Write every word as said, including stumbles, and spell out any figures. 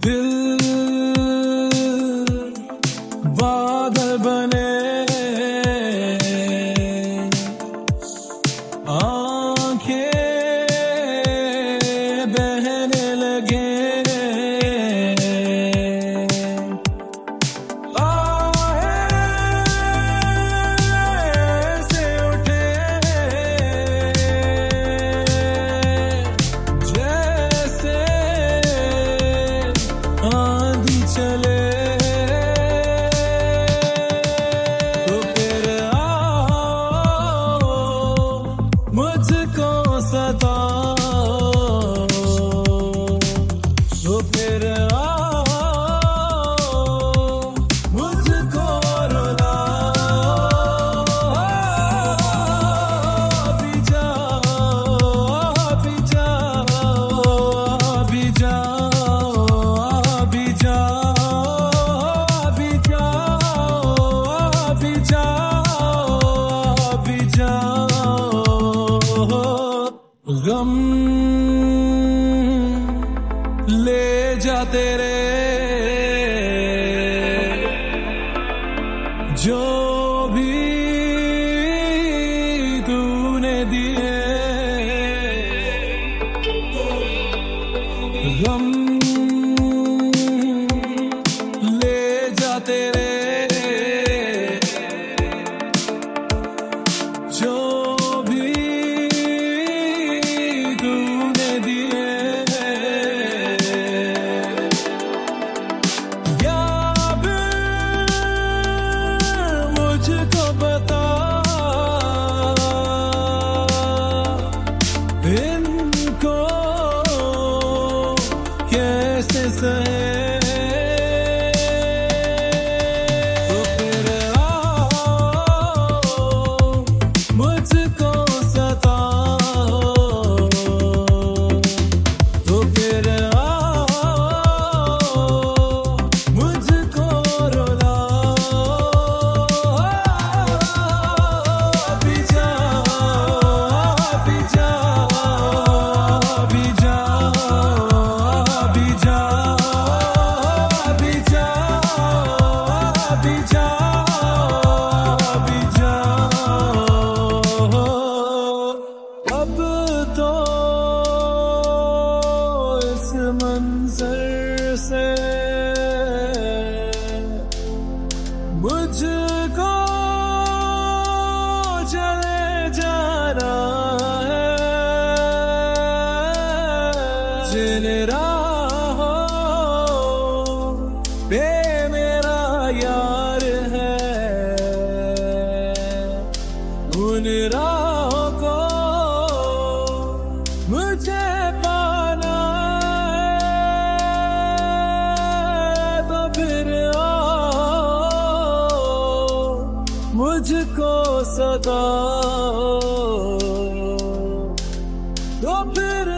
दिल बादल बने, आंखें बहने लगे, से उठे जैसे आंधी चले। तो फिर आओ मुझको सताओ, तो फिर आओ मुझको रुलाओ। अभी जाओ, अभी जाओ, अभी जाओ, अभी जाओ, अभी जाओ, अभी जाओ, अभी जाओ। गम ले जा तेरे जो भी तूने दिए, गम ले जा तेरे जो भी तूने दिए। या मुझको बता इनको कैसे सहे। तो फिर आओ मुझको सताओ, तो फिर आओ मुझको रुलाओ। अभी जाओ, अभी जाओ, अभी जाओ, अभी जाओ, अभी जाओ, अभी जाओ, अभी जाओ। अब तो इस मंजर से मुझको चले जाना है। जिन राहों पे मेरा यार है, उन राहों को मुझे पाना है। तो फिर आओ मुझको सताओ, तो फिर